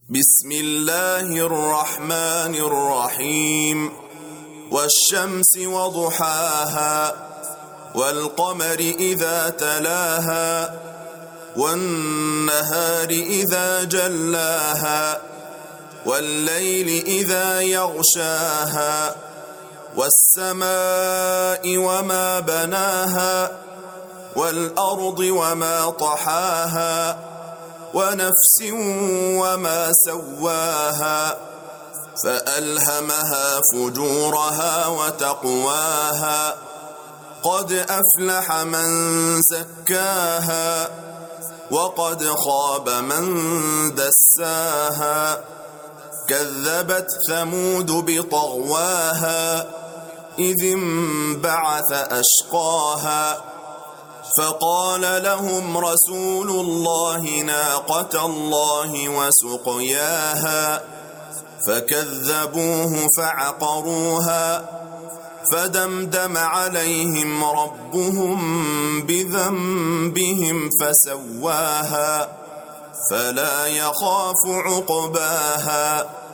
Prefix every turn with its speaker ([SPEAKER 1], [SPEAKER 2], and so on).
[SPEAKER 1] بسم الله الرحمن الرحيم والشمس وضحاها والقمر إذا تلاها والنهار إذا جلاها والليل إذا يغشاها والسماء وما بناها والأرض وما طحاها ونفس وما سواها فألهمها فجورها وتقواها قد أفلح من زكاها وقد خاب من دساها كذبت ثمود بطغواها إذ انبعث أشقاها فقال لهم رسول الله ناقة الله وسقياها فكذبوه فعقروها فدمدم عليهم ربهم بذنبهم فسواها فلا يخاف عقباها